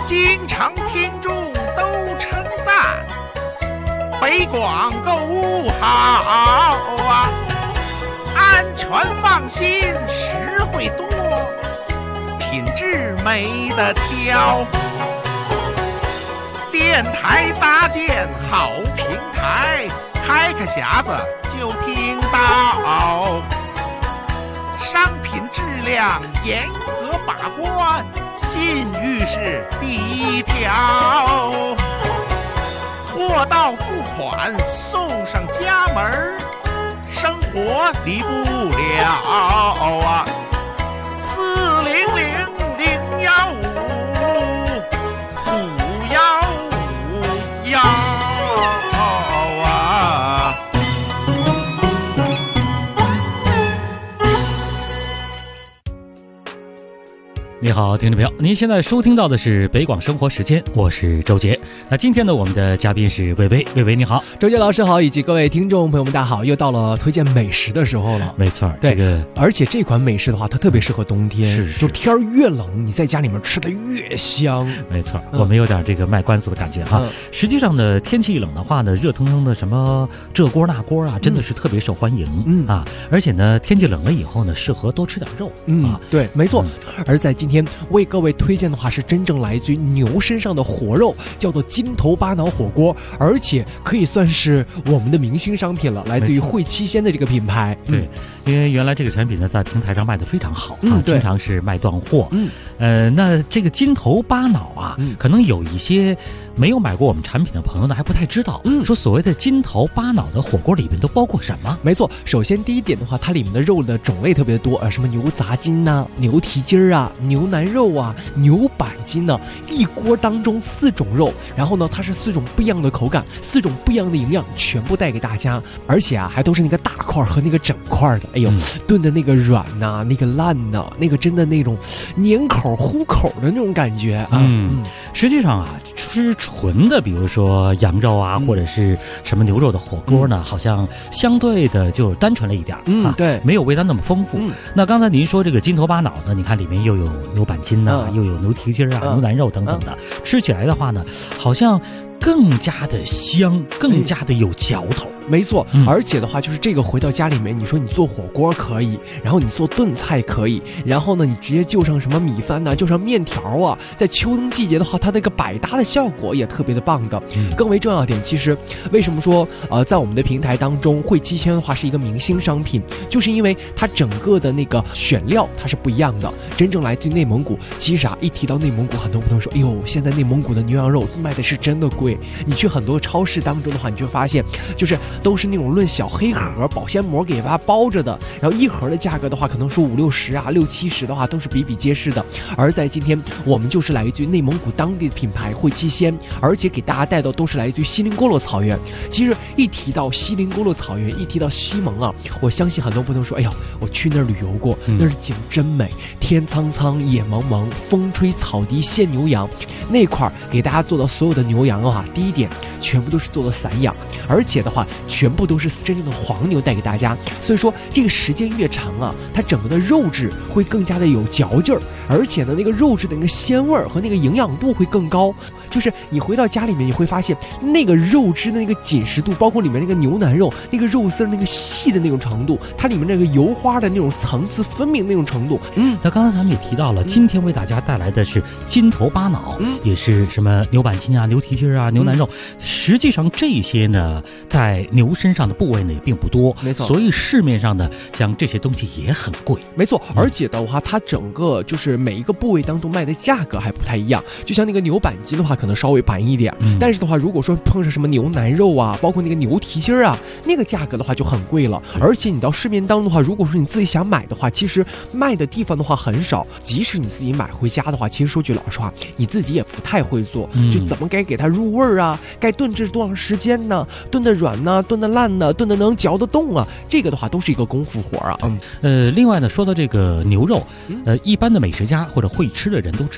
经常听众都称赞北广购物好啊，安全放心，实惠多，品质没得挑。电台搭建好平台，开开匣子就听到，商品质量严格把关，信誉是第一条。货到付款送上家门，生活离不了啊！400-015-515啊！ 你好，听众朋友，您现在收听到的是北广生活时间，我是周杰。那今天呢，我们的嘉宾是薇薇，薇薇你好， 周杰老师好，以及各位听众朋友们大家好，又到了推荐美食的时候了。 没错， 对，而且这款美食的话，它特别适合冬天， 是就天越冷，你在家里面吃的越香。没错，我们有点这个卖关子的感觉哈。实际上呢，天气一冷的话呢，热腾腾的什么这锅那锅啊，真的是特别受欢迎啊。而且呢，天气冷了以后呢，适合多吃点肉啊。 对，没错。而在今天为各位推荐的话是真正来自于牛身上的活肉，叫做金头巴脑火锅，而且可以算是我们的明星商品了，来自于汇七鲜的这个品牌。 对，因为原来这个产品呢在平台上卖的非常好啊，经常是卖断货。那这个金头巴脑啊，可能有一些没有买过我们产品的朋友呢还不太知道，说所谓的金头巴脑的火锅里面都包括什么？ 没错，首先第一点的话，它里面的肉的种类特别多，什么牛杂筋呐、牛蹄筋啊、牛腩肉啊、牛板筋呢，一锅当中4种肉，然后呢，它是4种不一样的口感，4种不一样的营养，全部带给大家，而且啊，还都是那个大块和那个整块的，哎呦，炖的那个软呐、那个烂呐、那个真的那种粘口糊口的那种感觉啊。 实际上啊，吃纯的，比如说羊肉啊，或者是什么牛肉的火锅呢，好像相对的就单纯了一点啊， 对， 没有味道那么丰富。那刚才您说这个金头巴脑呢，你看里面又有牛板筋呐，又有牛蹄筋啊、牛腩肉等等的，吃起来的话呢，好像更加的香，更加的有嚼头。 没错，而且的话就是这个回到家里面，你说你做火锅可以，然后你做炖菜可以，然后呢你直接就上什么米饭呐，就上面条啊，在秋冬季节的话，它那个百搭的效果也特别的棒的。更为重要一点，其实为什么说在我们的平台当中，汇七鲜的话是一个明星商品，就是因为它整个的那个选料它是不一样的，真正来自于内蒙古。其实啊，一提到内蒙古，很多朋友说，哎呦，现在内蒙古的牛羊肉卖的是真的贵。你去很多超市当中的话，你就发现就是都是那种论小黑盒保鲜膜给它包着的，然后一盒的价格的话可能是50-60啊，60-70的话都是比比皆是的。而在今天我们就是来自于内蒙古当地的品牌汇七鲜，而且给大家带到都是来自于锡林郭勒草原。其实一提到锡林郭勒草原，一提到西蒙啊，我相信很多朋友说，哎呀，我去那儿旅游过，那儿景真美，天苍苍野蒙蒙，风吹草低见牛羊。那块给大家做的所有的牛羊啊，第一点全部都是做的散养，而且的话全部都是真正的黄牛带给大家，所以说这个时间越长啊，它整个的肉质会更加的有嚼劲儿，而且呢那个肉质的那个鲜味和那个营养度会更高。就是你回到家里面你会发现那个肉质的那个紧实度，包括里面那个牛腩肉那个肉丝那个细的那种程度，它里面那个油花的那种层次分明的那种程度。 那刚才咱们也提到了，今天为大家带来的是金头巴脑，也是什么牛板筋啊、牛蹄筋啊、牛腩肉。实际上这些呢，在牛身上的部位呢也并不多， 没错， 所以市面上的像这些东西也很贵。 没错，而且的话，它整个就是每一个部位当中卖的价格还不太一样。就像那个牛板筋的话，可能稍微便宜一点，但是的话，如果说碰上什么牛腩肉啊，包括那个牛蹄筋啊，那个价格的话就很贵了。而且你到市面当中的话，如果说你自己想买的话，其实卖的地方的话很少。即使你自己买回家的话，其实说句老实话，你自己也不太会做，就怎么该给它入味啊，该炖制多长时间呢？炖的软呢，炖的烂呢，炖的能嚼得动啊，这个的话都是一个功夫活啊。 另外呢，说到这个牛肉，一般的美食家或者会吃的人都知道，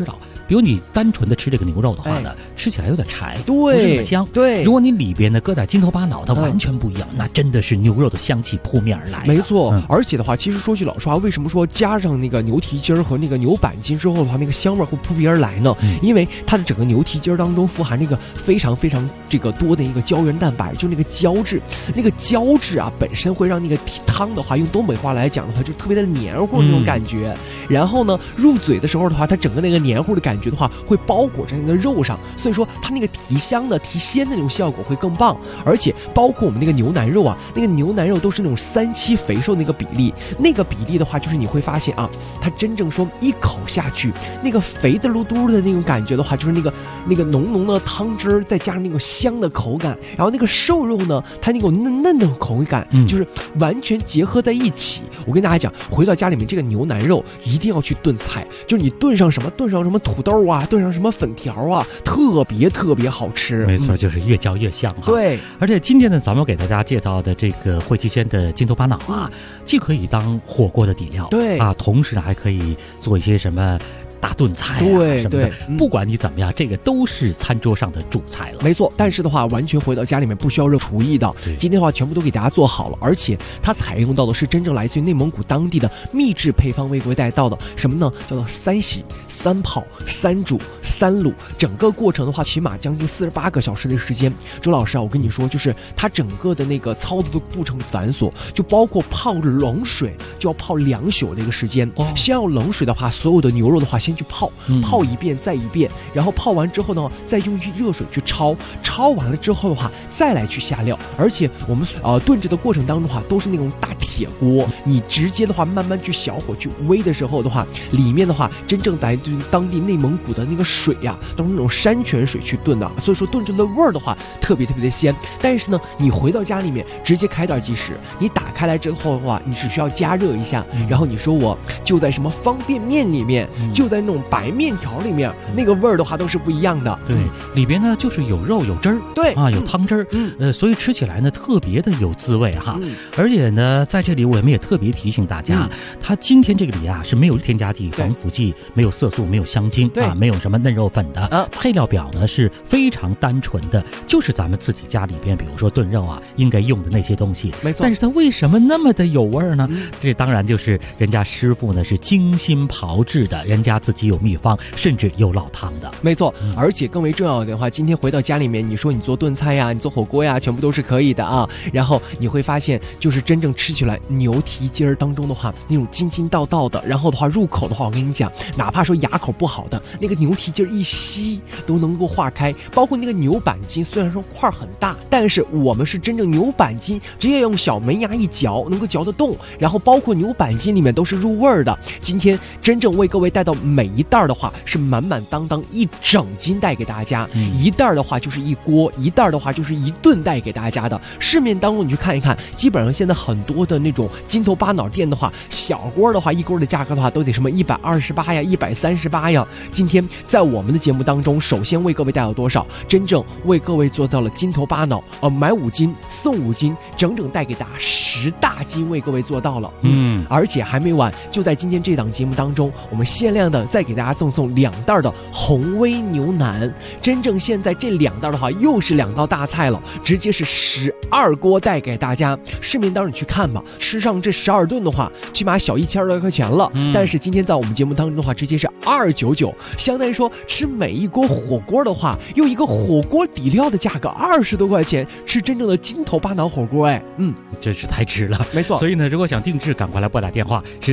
比如你单纯的吃这个牛肉的话呢，吃起来有点柴， 对， 不是那么香。 对， 如果你里边呢搁点金头巴脑，它完全不一样，那真的是牛肉的香气扑面而来。 没错，而且的话，其实说句老实话，为什么说加上那个牛蹄筋和那个牛板筋之后的话，那个香味会扑鼻而来呢？因为它的整个牛蹄筋当中富含那个非常非常这个多的一个胶原蛋白，就那个胶质，那个胶质啊本身会让那个汤的话，用东北话来讲的话，就特别的黏糊那种感觉。然后呢，入嘴的时候的话，它整个那个黏糊的感觉的话，会包裹在那个肉上，所以说它那个提香的、提鲜的那种效果会更棒。而且包括我们那个牛腩肉啊，那个牛腩肉都是那种3-7肥瘦那个比例，那个比例的话，就是你会发现啊，它真正说一口下去，那个肥的噜嘟的那种感觉的话，就是那个浓浓的汤汁儿，再加上那种香的口感，然后那个瘦肉呢，它那种嫩嫩的口感，就是完全结合在一起。我跟大家讲，回到家里面这个牛腩肉一定要去炖菜，就是你炖上什么土豆啊，炖上什么粉条啊，特别好吃。 没错，就是越嚼越香哈。 对， 而且今天呢，咱们给大家介绍的这个惠七鲜的金头巴脑啊，既可以当火锅的底料， 对啊，同时呢还可以做一些什么大炖菜什么的，不管你怎么样，这个都是餐桌上的主菜了。 没错，但是的话，完全回到家里面不需要热厨艺的。今天的话，全部都给大家做好了，而且它采用到的是真正来自于内蒙古当地的秘制配方，为各位带到的什么呢？叫做3洗、3泡、3煮、3卤，整个过程的话，起码将近48个小时的时间。周老师啊，我跟你说，就是它整个的那个操作的过程繁琐，就包括泡冷水就要泡2宿的一个时间。先要冷水的话，所有的牛肉的话，先去泡一遍再一遍，然后泡完之后呢，再用热水去焯完了之后的话，再来去下料。而且我们炖制的过程当中的话，都是那种大铁锅，你直接的话慢慢去小火去煨的时候的话，里面的话真正来自于当地内蒙古的那个水呀，都是那种山泉水去炖的，所以说炖出的味儿的话特别的鲜。但是呢，你回到家里面直接开袋即食，你打开来之后的话，你只需要加热一下，然后你说我就在什么方便面里面，就在那种白面条里面，那个味儿的话都是不一样的。 对，里边呢就是有肉有汁儿， 对啊，有汤汁儿，所以吃起来呢特别的有滋味哈。而且呢，在这里我们也特别提醒大家，它今天这个里啊是没有添加剂、防腐剂，没有色素，没有香精啊，没有什么嫩肉粉的。配料表呢是非常单纯的，就是咱们自己家里边，比如说炖肉啊，应该用的那些东西。 没错。 但是它为什么那么的有味儿呢？这当然就是人家师傅呢是精心炮制的，人家自己有秘方，甚至有老汤的。 没错，而且更为重要的话，今天回到家里面，你说你做炖菜呀，你做火锅呀，全部都是可以的啊。然后你会发现，就是真正吃起来牛蹄筋儿当中的话，那种筋道道的，然后的话入口的话，我跟你讲，哪怕说牙口不好的，那个牛蹄筋一吸都能够化开。包括那个牛板筋，虽然说块很大，但是我们是真正牛板筋，直接用小门牙一嚼，能够嚼得动。然后包括牛板筋里面都是入味儿的。今天真正为各位带到每一袋的话，是满满当当一整斤带给大家，一袋的话就是一锅，一袋的话就是一顿带给大家的。市面当中你去看一看，基本上现在很多的那种金头巴脑店的话，小锅的话一锅的价格的话都得什么128呀、138呀。今天在我们的节目当中，首先为各位带到多少？真正为各位做到了金头巴脑，买5斤送5斤，整整带给大家10大斤，为各位做到了。而且还没完，就在今天这档节目当中，我们限量的再给大家赠送2袋的红威牛腩。真正现在这2袋的话，又是2道大菜了，直接是12锅带给大家。市面当中你去看吧，吃上这12顿的话，起码小1000多块钱了。但是今天在我们节目当中的话，直接是299，相当于说吃每一锅火锅的话，用一个火锅底料的价格20多块钱，吃真正的金头巴脑火锅。 真是太值了。 没错。 所以呢，如果想定制，赶快来拨打电话，是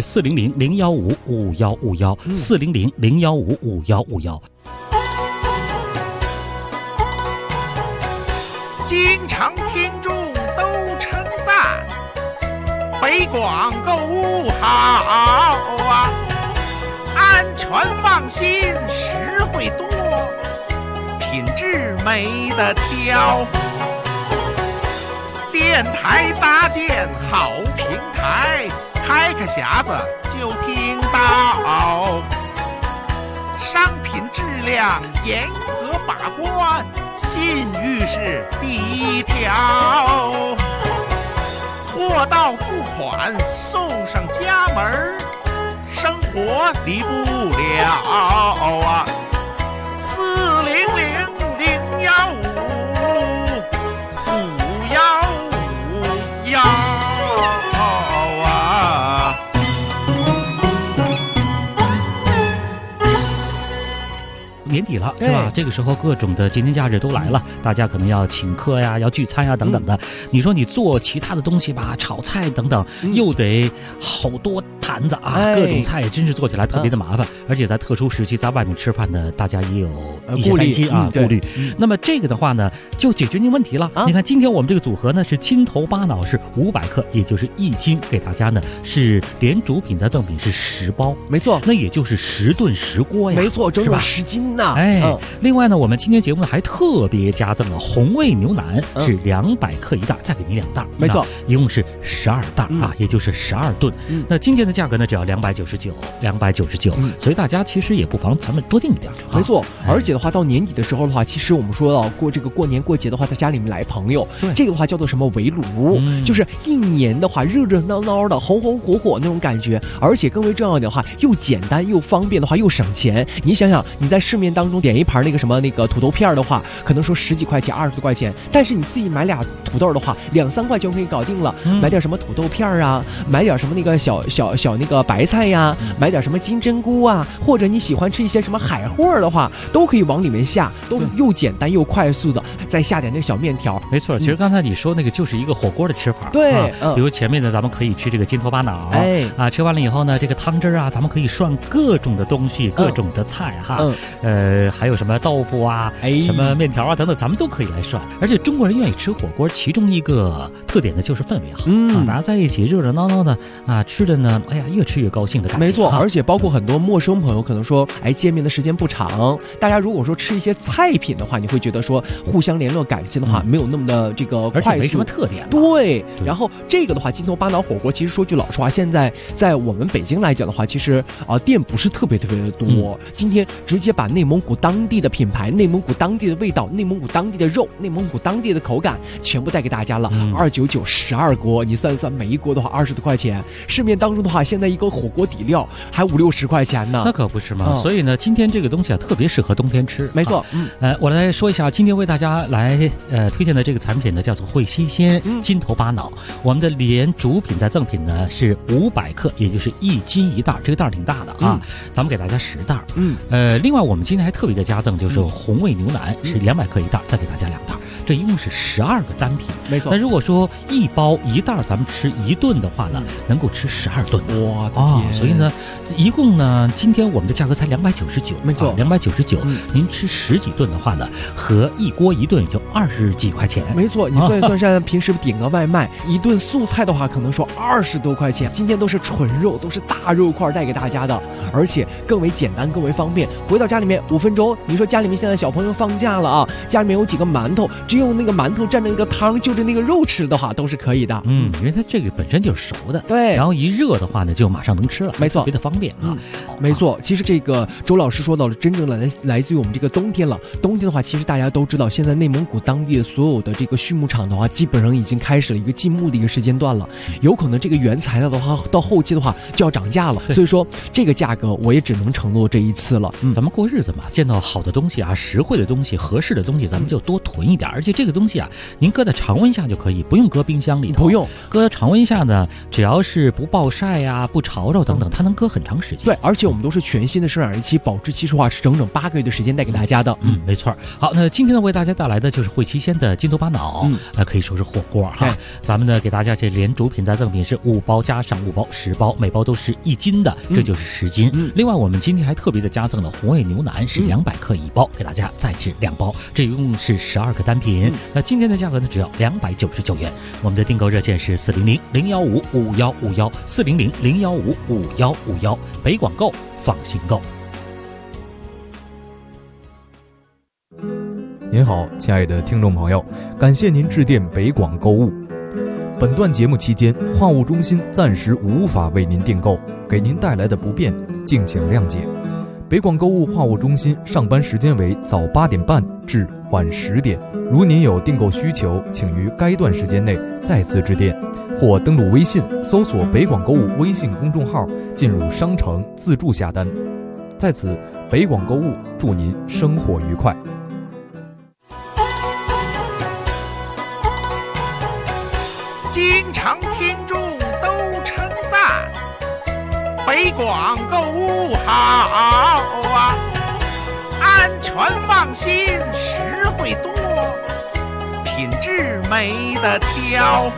400-015-5151，400-015-5151。 经常听众都称赞，北广购物好啊，安全放心，实惠多，品质没得挑。电台搭建好平台，开匣子就听到，商品质量严格把关，信誉是第一条。货到付款送上家门，生活离不了啊。 年底了是吧？这个时候各种的节庆假日都来了，大家可能要请客呀，要聚餐呀等等的。你说你做其他的东西吧，炒菜等等，又得好多盘子啊，各种菜真是做起来特别的麻烦。而且在特殊时期在外面吃饭呢，大家也有一些担心啊，顾虑。那么这个的话呢，就解决您问题了。你看今天我们这个组合呢是金头巴脑是500克，也就是1斤，给大家呢是连主品再赠品是10包， 没错， 那也就是10顿10锅呀， 没错，整整10斤呐。 另外呢，我们今天节目呢还特别加赠了红味牛腩，是200克1袋，再给您2袋， 没错， 一共是12袋啊，也就是12顿。那今天的价格呢只要299，所以大家其实也不妨咱们多订一点。 没错，而且的话到年底的时候的话，其实我们说到过年过节的话，在家里面来朋友，这个的话叫做什么围炉，就是一年的话热热闹闹的，红红火火那种感觉。而且更为重要的话，又简单又方便的话，又省钱。你想想，你在市面当中点一盘那个什么那个土豆片的话，可能说10几块钱、20多块钱，但是你自己买俩土豆的话，2、3块就可以搞定了。买点什么土豆片啊，买点什么那个小那个白菜呀，买点什么金针菇啊，或者你喜欢吃一些什么海货的话，都可以往里面下，都又简单又快速的，再下点那小面条。 没错，其实刚才你说那个就是一个火锅的吃法。 对， 比如前面呢，咱们可以吃这个金头巴脑，吃完了以后呢，这个汤汁啊，咱们可以涮各种的东西，各种的菜哈，还有什么豆腐啊，什么面条啊等等，咱们都可以来涮。而且中国人愿意吃火锅，其中一个特点呢就是氛围好，大家在一起热热闹闹的啊，吃的呢，哎呀，越吃越高兴的感觉。 没错，而且包括很多陌生朋友，可能说，见面的时间不长，大家如果说吃一些菜品的话，你会觉得说互相联络感情的话，没有那么的这个快速， 而且没什么特点。 对，然后这个的话，金头巴脑火锅，其实说句老实话，现在在我们北京来讲的话，其实店不是特别的多。今天直接把内蒙古当地的品牌、内蒙古当地的味道、内蒙古当地的肉、内蒙古当地的口感，全部带给大家了。299 12锅，你算一算，每一锅的话20多块钱。市面当中的话，现在一个火锅底料还5、60块钱呢。 那可不是嘛。所以呢，今天这个东西啊，特别适合冬天吃。 没错， 我来说一下，今天为大家来推荐的这个产品呢，叫做汇西鲜金头巴脑。我们的连主品再赠品呢是500克，也就是1斤1袋，这个袋挺大的啊。咱们给大家10袋。另外我们今天还特别的加赠，就是红味牛腩是200克1袋，再给大家2袋。这一共是12个单品， 没错。 那如果说1包1袋，咱们吃1顿的话呢，能够吃12顿。 我的天！ 所以呢，一共呢，今天我们的价格才299， 没错 ，299。您吃10几顿的话呢，和一锅1顿也就20几块钱。 没错，你算一算，像平时点个外卖，一顿素菜的话，可能说20多块钱。今天都是纯肉，都是大肉块带给大家的，而且更为简单，更为方便。回到家里面5分钟，你说家里面现在小朋友放假了啊，家里面有几个馒头，用那个馒头蘸着那个汤，就着那个肉吃的话，都是可以的。 因为它这个本身就是熟的， 对， 然后一热的话呢，就马上能吃了， 没错， 特别的方便啊。 没错，其实这个周老师说到了，真正来自于我们这个冬天了。冬天的话，其实大家都知道，现在内蒙古当地的所有的这个畜牧场的话，基本上已经开始了一个禁牧的一个时间段了。有可能这个原材料的话，到后期的话就要涨价了。所以说，这个价格我也只能承诺这一次了。 咱们过日子嘛，见到好的东西啊，实惠的东西，合适的东西，咱们就多囤一点。而且这个东西啊，您搁在常温下就可以，不用搁冰箱里头。 不用搁在常温下呢，只要是不暴晒呀、不潮着等等，它能搁很长时间。 对，而且我们都是全新的生长日期，保质期的话是整整8个月的时间带给大家的。 没错。好，那今天呢为大家带来的就是汇西鲜的金头巴脑，可以说是火锅哈。咱们呢给大家这连主品再赠品是5包加上5包10包，每包都是1斤的，这就是10斤。另外我们今天还特别的加赠了红味牛腩是200克1包，给大家再制2包，这一共是12个单品。那今天的价格呢只要299元。我们的订购热线是400-015-5151 400-015-5151，北广购放心购。 您好，亲爱的听众朋友，感谢您致电北广购物。本段节目期间，话务中心暂时无法为您订购，给您带来的不便，敬请谅解。北广购物话务中心上班时间为早8点半至晚10点。如您有订购需求，请于该段时间内再次致电，或登录微信搜索北广购物微信公众号，进入商城自助下单。在此，北广购物祝您生活愉快。 经常听众都称赞北广购物好啊，安全全放心，实惠多，品质没得挑。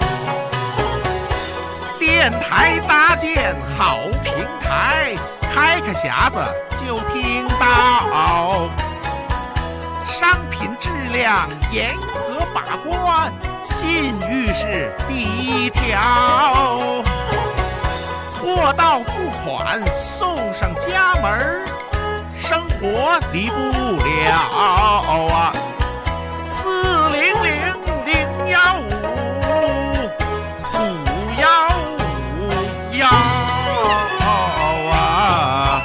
电台搭建好平台，开开匣子就听到，商品质量严格把关，信誉是第一条。货到付款送上家门，生活离不了啊！400-015-515啊！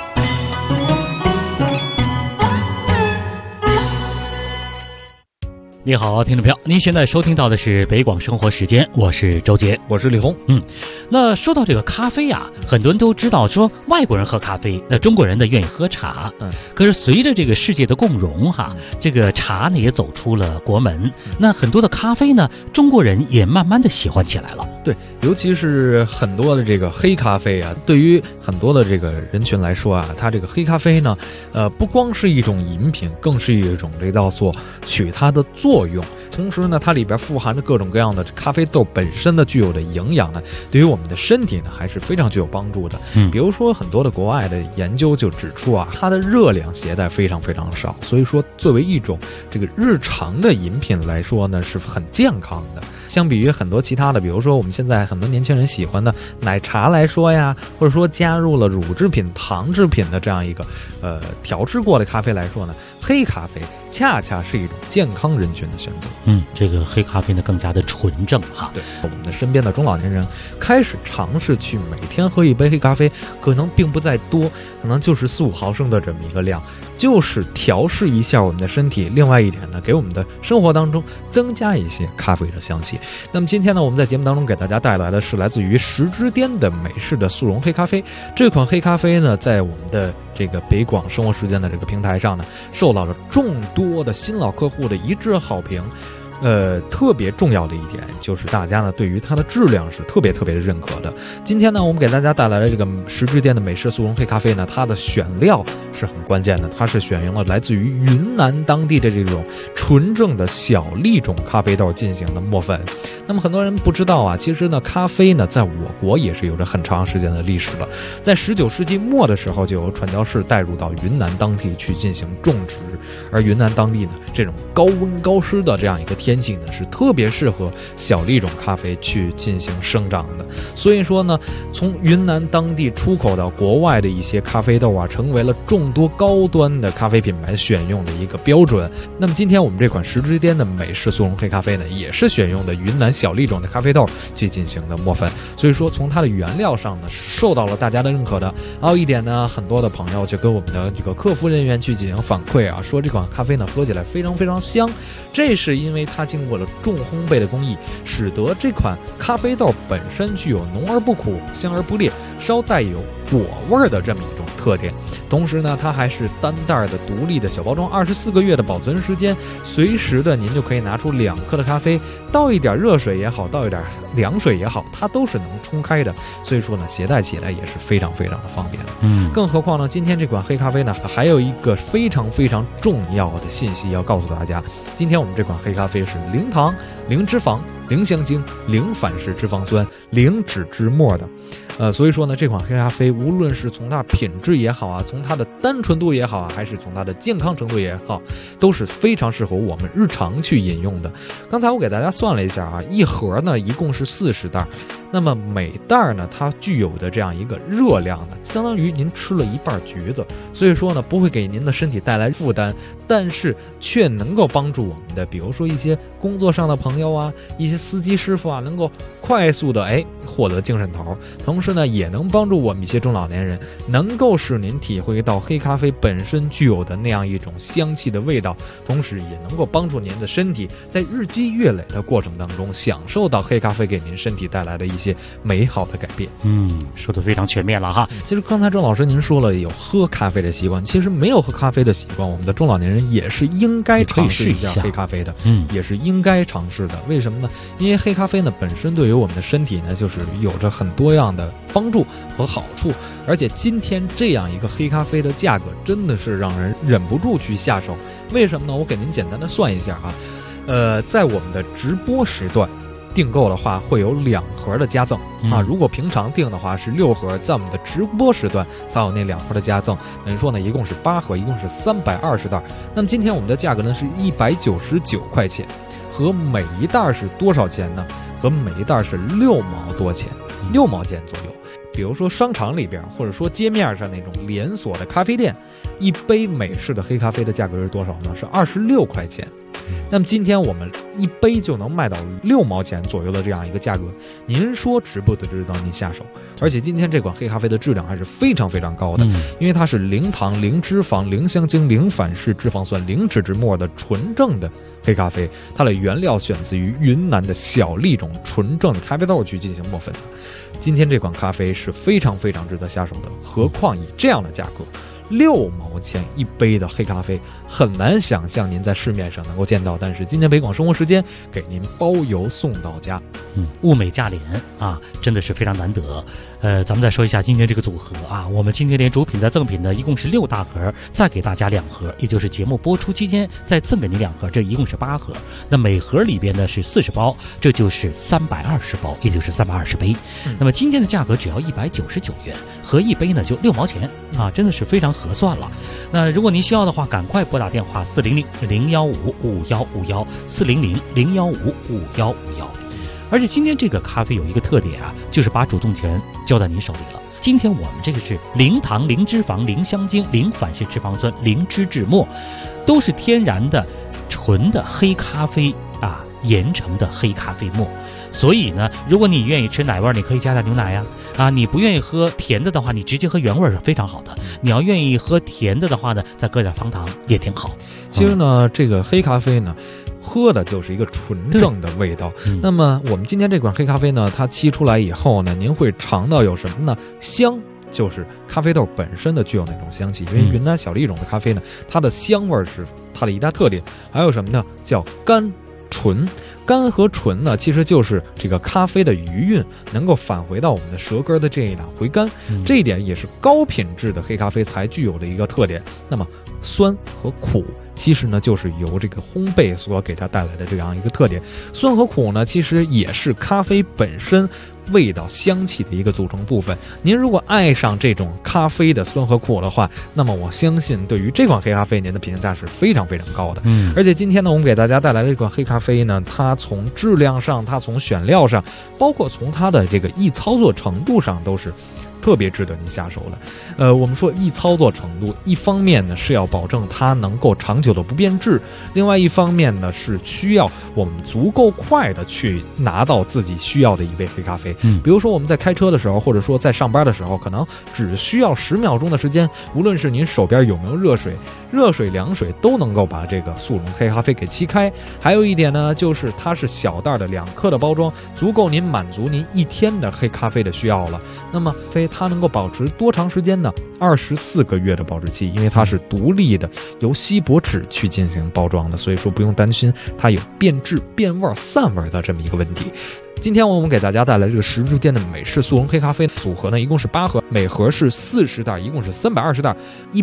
你好，听众朋友，您现在收听到的是北广生活时间，我是周杰， 我是李红。 那说到这个咖啡啊，很多人都知道说外国人喝咖啡，那中国人呢愿意喝茶。可是随着这个世界的共融这个茶呢也走出了国门，那很多的咖啡呢，中国人也慢慢的喜欢起来了。 对，尤其是很多的这个黑咖啡啊，对于很多的这个人群来说啊，它这个黑咖啡呢，不光是一种饮品，更是一种这叫做取它的作用。同时呢，它里边富含着各种各样的咖啡豆本身的具有的营养呢，对于我们的身体呢还是非常具有帮助的。比如说很多的国外的研究就指出啊，它的热量携带非常非常少，所以说作为一种这个日常的饮品来说呢，是很健康的。相比于很多其他的，比如说我们现在很多年轻人喜欢的奶茶来说呀，或者说加入了乳制品、糖制品的这样一个调制过的咖啡来说呢，黑咖啡恰恰是一种健康人群的选择。 这个黑咖啡呢更加的纯正对，我们的身边的中老年人开始尝试去每天喝一杯黑咖啡，可能并不在多，可能就是4-5毫升的这么一个量，就是调试一下我们的身体。另外一点呢，给我们的生活当中增加一些咖啡的香气。那么今天呢，我们在节目当中给大家带来的是来自于10之巅的美式的速溶黑咖啡。这款黑咖啡呢，在我们的这个北广生活时间的这个平台上呢，受到了众多的新老客户的一致好评。特别重要的一点就是大家呢对于它的质量是特别特别的认可的。今天呢，我们给大家带来的这个10之巅的美式速溶黑咖啡呢，它的选料是很关键的，它是选用了来自于云南当地的这种纯正的小粒种咖啡豆进行的磨粉。那么很多人不知道啊，其实呢，咖啡呢在我国也是有着很长时间的历史了。在19世纪末的时候，就有传教士带入到云南当地去进行种植，而云南当地呢，这种高温高湿的这样一个天气呢，是特别适合小粒种咖啡去进行生长的。所以说呢，从云南当地出口到国外的一些咖啡豆啊，成为了众多高端的咖啡品牌选用的一个标准。那么今天我们这款10之巅的美式速溶黑咖啡呢，也是选用的云南小粒种的咖啡豆去进行的磨粉，所以说从它的原料上呢，受到了大家的认可的。还有一点呢，很多的朋友就跟我们的这个客服人员去进行反馈啊，说这款咖啡呢喝起来非常非常香，这是因为它经过了重烘焙的工艺，使得这款咖啡豆本身具有浓而不苦、香而不烈、稍带有果味的这么一种特点。同时呢，它还是单袋的独立的小包装，24个月的保存时间，随时的您就可以拿出2克的咖啡，倒一点热水也好，倒一点凉水也好，它都是能冲开的。所以说呢，携带起来也是非常非常的方便。更何况呢，今天这款黑咖啡呢，还有一个非常非常重要的信息要告诉大家。今天我们这款黑咖啡是0糖、0脂肪、0香精、0反式脂肪酸、0脂之末的。所以说呢，这款黑咖啡无论是从它品质也好啊，从它的单纯度也好啊，还是从它的健康程度也好，都是非常适合我们日常去饮用的。刚才我给大家算了一下啊，一盒呢一共是40袋，那么每袋呢它具有的这样一个热量呢，相当于您吃了一半橘子，所以说呢不会给您的身体带来负担，但是却能够帮助我们的，比如说一些工作上的朋友啊，一些司机师傅啊，能够快速的获得精神头，同时呢也能帮助我们一些中老年人，能够使您体会到黑咖啡本身具有的那样一种香气的味道，同时也能够帮助您的身体在日积月累的过程当中享受到黑咖啡给您身体带来的一些美好的改变。 说得非常全面了哈。 其实刚才郑老师您说了有喝咖啡的习惯，其实没有喝咖啡的习惯，我们的中老年人也是应该尝试一下黑咖啡的，也是应该尝试的。为什么呢？ 因为黑咖啡呢本身对于我们的身体呢就是有着很多样的帮助和好处，而且今天这样一个黑咖啡的价格真的是让人忍不住去下手。为什么呢？我给您简单的算一下在我们的直播时段订购的话会有2盒的加赠如果平常订的话是6盒，在我们的直播时段才有那2盒的加赠，等于说呢一共是8盒，一共是320袋。那么今天我们的价格呢是199块钱，和每一袋是多少钱呢？和每一袋是6毛多钱，6毛钱左右。比如说商场里边或者说街面上那种连锁的咖啡店，一杯美式的黑咖啡的价格是多少呢？是26块钱。那么今天我们一杯就能卖到6毛钱左右的这样一个价格，您说值不值得您下手？而且今天这款黑咖啡的质量还是非常非常高的，因为它是零糖、零脂肪、零香精、零反式脂肪酸、零脂质末的纯正的黑咖啡，它的原料选自于云南的小粒种纯正的咖啡豆去进行磨粉的。今天这款咖啡是非常非常值得下手的，何况以这样的价格6毛钱一杯的黑咖啡，很难想象您在市面上能够见到。但是今天北广生活时间给您包邮送到家， 物美价廉啊，真的是非常难得。咱们再说一下今天这个组合啊，我们今天连主品再赠品呢，一共是6大盒，再给大家2盒，也就是节目播出期间再赠给你2盒，这一共是8盒。那每盒里边呢是40包，这就是320包，也就是320杯。那么今天的价格只要199元，合一杯呢就6毛钱啊，真的是非常合算了。那如果您需要的话，赶快拨打电话400-015-5151，400-015-5151。而且今天这个咖啡有一个特点啊，就是把主动权交在您手里了。今天我们这个是零糖、零脂肪、零香精、零反式脂肪酸、零脂质末，都是天然的纯的黑咖啡研成的黑咖啡沫。所以呢，如果你愿意吃奶味，你可以加点牛奶呀。你不愿意喝甜的话，你直接喝原味是非常好的。你要愿意喝甜的话呢，再搁点方糖也挺好。 其实呢，这个黑咖啡呢，喝的就是一个纯正的味道。那么我们今天这款黑咖啡呢，它沏出来以后呢，您会尝到有什么呢？香，就是咖啡豆本身的具有那种香气，因为云南小粒种的咖啡呢，它的香味是它的一大特点。还有什么呢？叫甘醇。甘和醇呢，其实就是这个咖啡的余韵能够返回到我们的舌根的这一档回甘，这一点也是高品质的黑咖啡才具有的一个特点。那么酸和苦其实呢就是由这个烘焙所给它带来的这样一个特点。酸和苦呢其实也是咖啡本身味道香气的一个组成部分。您如果爱上这种咖啡的酸和苦的话，那么我相信对于这款黑咖啡您的评价是非常非常高的。而且今天呢，我们给大家带来的这款黑咖啡呢，它从质量上，它从选料上，包括从它的这个易操作程度上，都是特别值得您下手的。我们说易操作程度，一方面呢是要保证它能够长久的不变质，另外一方面呢是需要我们足够快的去拿到自己需要的一杯黑咖啡。比如说我们在开车的时候，或者说在上班的时候，可能只需要10秒钟的时间，无论是您手边有没有热水、凉水，都能够把这个速溶黑咖啡给沏开。还有一点呢，就是它是小袋的2克的包装，足够您满足您1天的黑咖啡的需要了。那么它能够保持多长时间呢？24个月的保质期，因为它是独立的由锡箔纸去进行包装的，所以说不用担心它有变质、变味、散味的这么一个问题。今天我们给大家带来这个10日店的美式速溶黑咖啡组合呢，一共是8盒，每盒是40袋，一共是320袋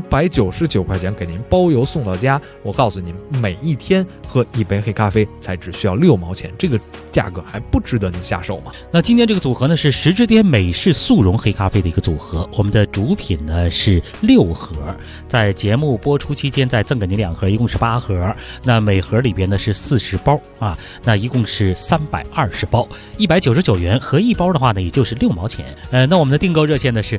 ，199块钱给您包邮送到家。我告诉您，每一天喝一杯黑咖啡才只需要6毛钱，这个价格还不值得您下手吗？ 那今天这个组合呢是10日店美式速溶黑咖啡的一个组合，我们的主品呢是6盒，在节目播出期间再赠给您2盒，一共是8盒。那每盒里边呢是40包那一共是320包。199元，合一包的话呢，也就是6毛钱。那我们的订购热线呢是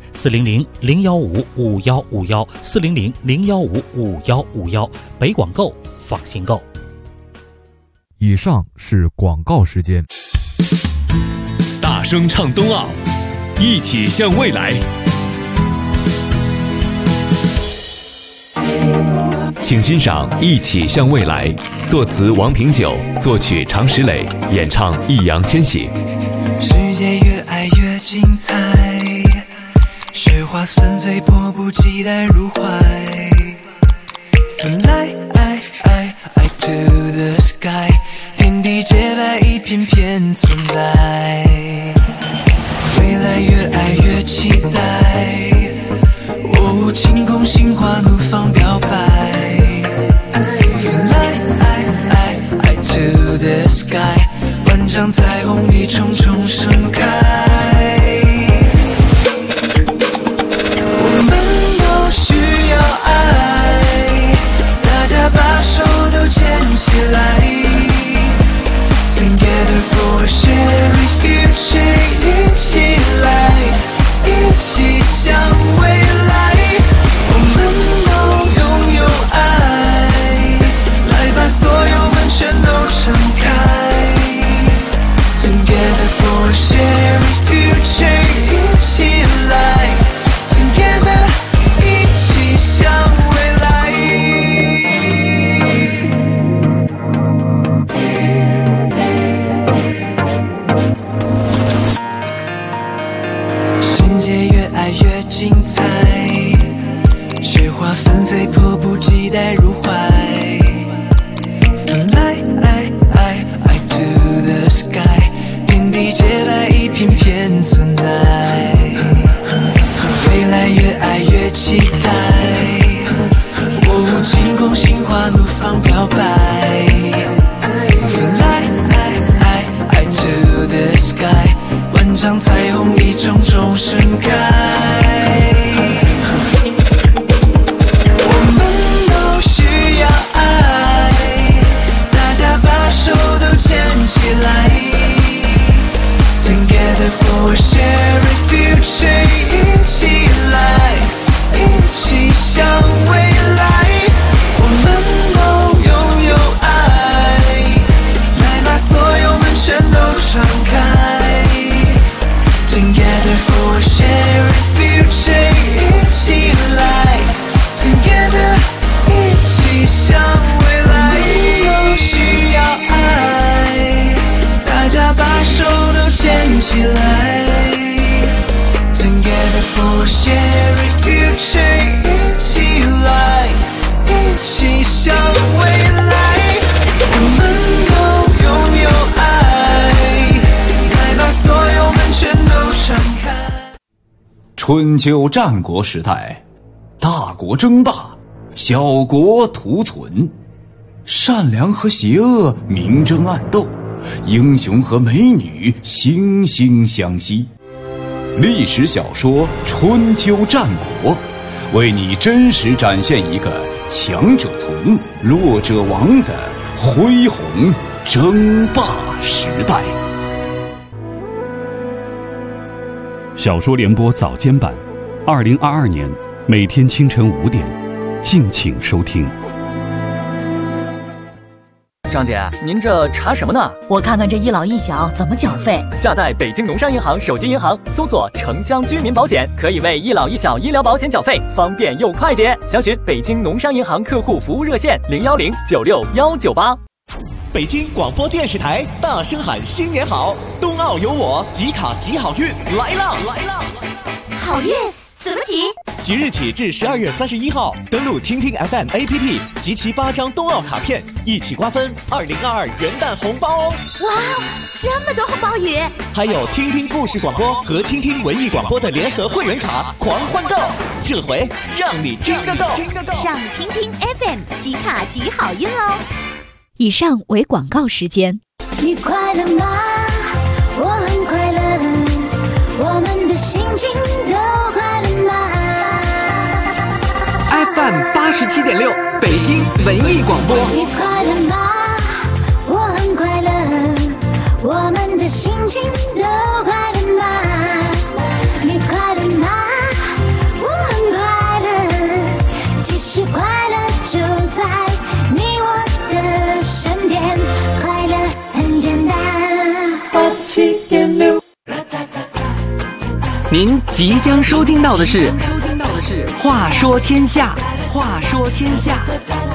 400-015-5151，400-015-5151，北广购，放心购。 以上是广告时间。 大声唱冬奥，一起向未来。请欣赏《一起向未来》，作词王平久，作曲常石磊，演唱易烊千玺。 世界越爱越精彩，雪花纷飞，迫不及待入怀。Fly to the sky， 天地洁白一片片一重重盛开。我们都需要爱，大家把手都牵起来 Together for a shared future， 一起来，一起向未来。我们都拥有爱，来把所有门全都敞开。Together for a shared future， 一起来 Together， 一起向未来。世界越爱越精彩，雪花纷飞，迫不及待入怀。Fly to the sky， 天地洁白，一片片存在。未来越爱越期待，我无惊恐，心花怒放飘摆。Fly to the sky， 万丈彩虹一重重盛开。我们都需要爱，大家把手都牵起来。Together for a shared future， 一起来，一起向未来。我们都拥有爱，来把所有门全都敞开。Together for a shared future， 一起来 Together， 一起向未来。都需要爱，大家把手都牵起来。Together for a shared future， 一起来，一起向未来。我们都拥有爱，来把所有门全都敞开。 春秋战国时代，大国争霸，小国图存，善良和邪恶明争暗斗，英雄和美女惺惺相惜。历史小说《春秋战国》，为你真实展现一个强者存，弱者亡的恢宏争霸时代。 小说联播早间版，2022年每天清晨5点，敬请收听。 张姐，您这查什么呢？ 我看看这一老一小怎么缴费。 下载北京农商银行手机银行，搜索城乡居民保险，可以为一老一小医疗保险缴费，方便又快捷。详询北京农商银行客户服务热线010961198。 北京广播电视台大声喊新年好，冬奥有我，集卡集好运来啦！ 好运怎么集？ 即日起至12月31号，登录听听 FM APP， 集齐8张冬奥卡片，一起瓜分2022元旦红包哦！ 哇，这么多红包雨！ 还有听听故事广播和听听文艺广播的联合会员卡狂欢购，这回让你听得够！ 上听听 FM 集卡集好运哦！以上为广告时间。 你快乐吗？我很快乐，我们的心情都快乐吗？ FM 87.6北京文艺广播。 你快乐吗？我很快乐，我们的心情都快乐吗？你快乐吗？我很快乐，其实快乐就在你我的身边，快乐很简单。87.6， 您即将收听到的是《话说天下》，话说天下。